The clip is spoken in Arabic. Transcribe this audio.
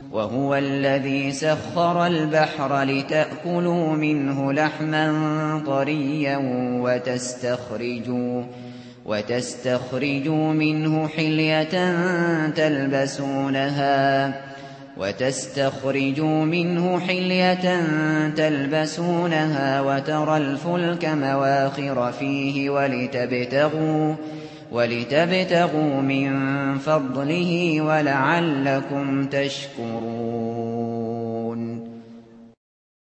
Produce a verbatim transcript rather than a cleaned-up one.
وهو الذي سخر البحر لتأكلوا منه لحما طريا وتستخرجوا, وتستخرجوا منه حلية تلبسونها وتستخرجوا منه حلية تلبسونها وترى الفلك مواخر فيه ولتبتغوا, ولتبتغوا من فضله ولعلكم تشكرون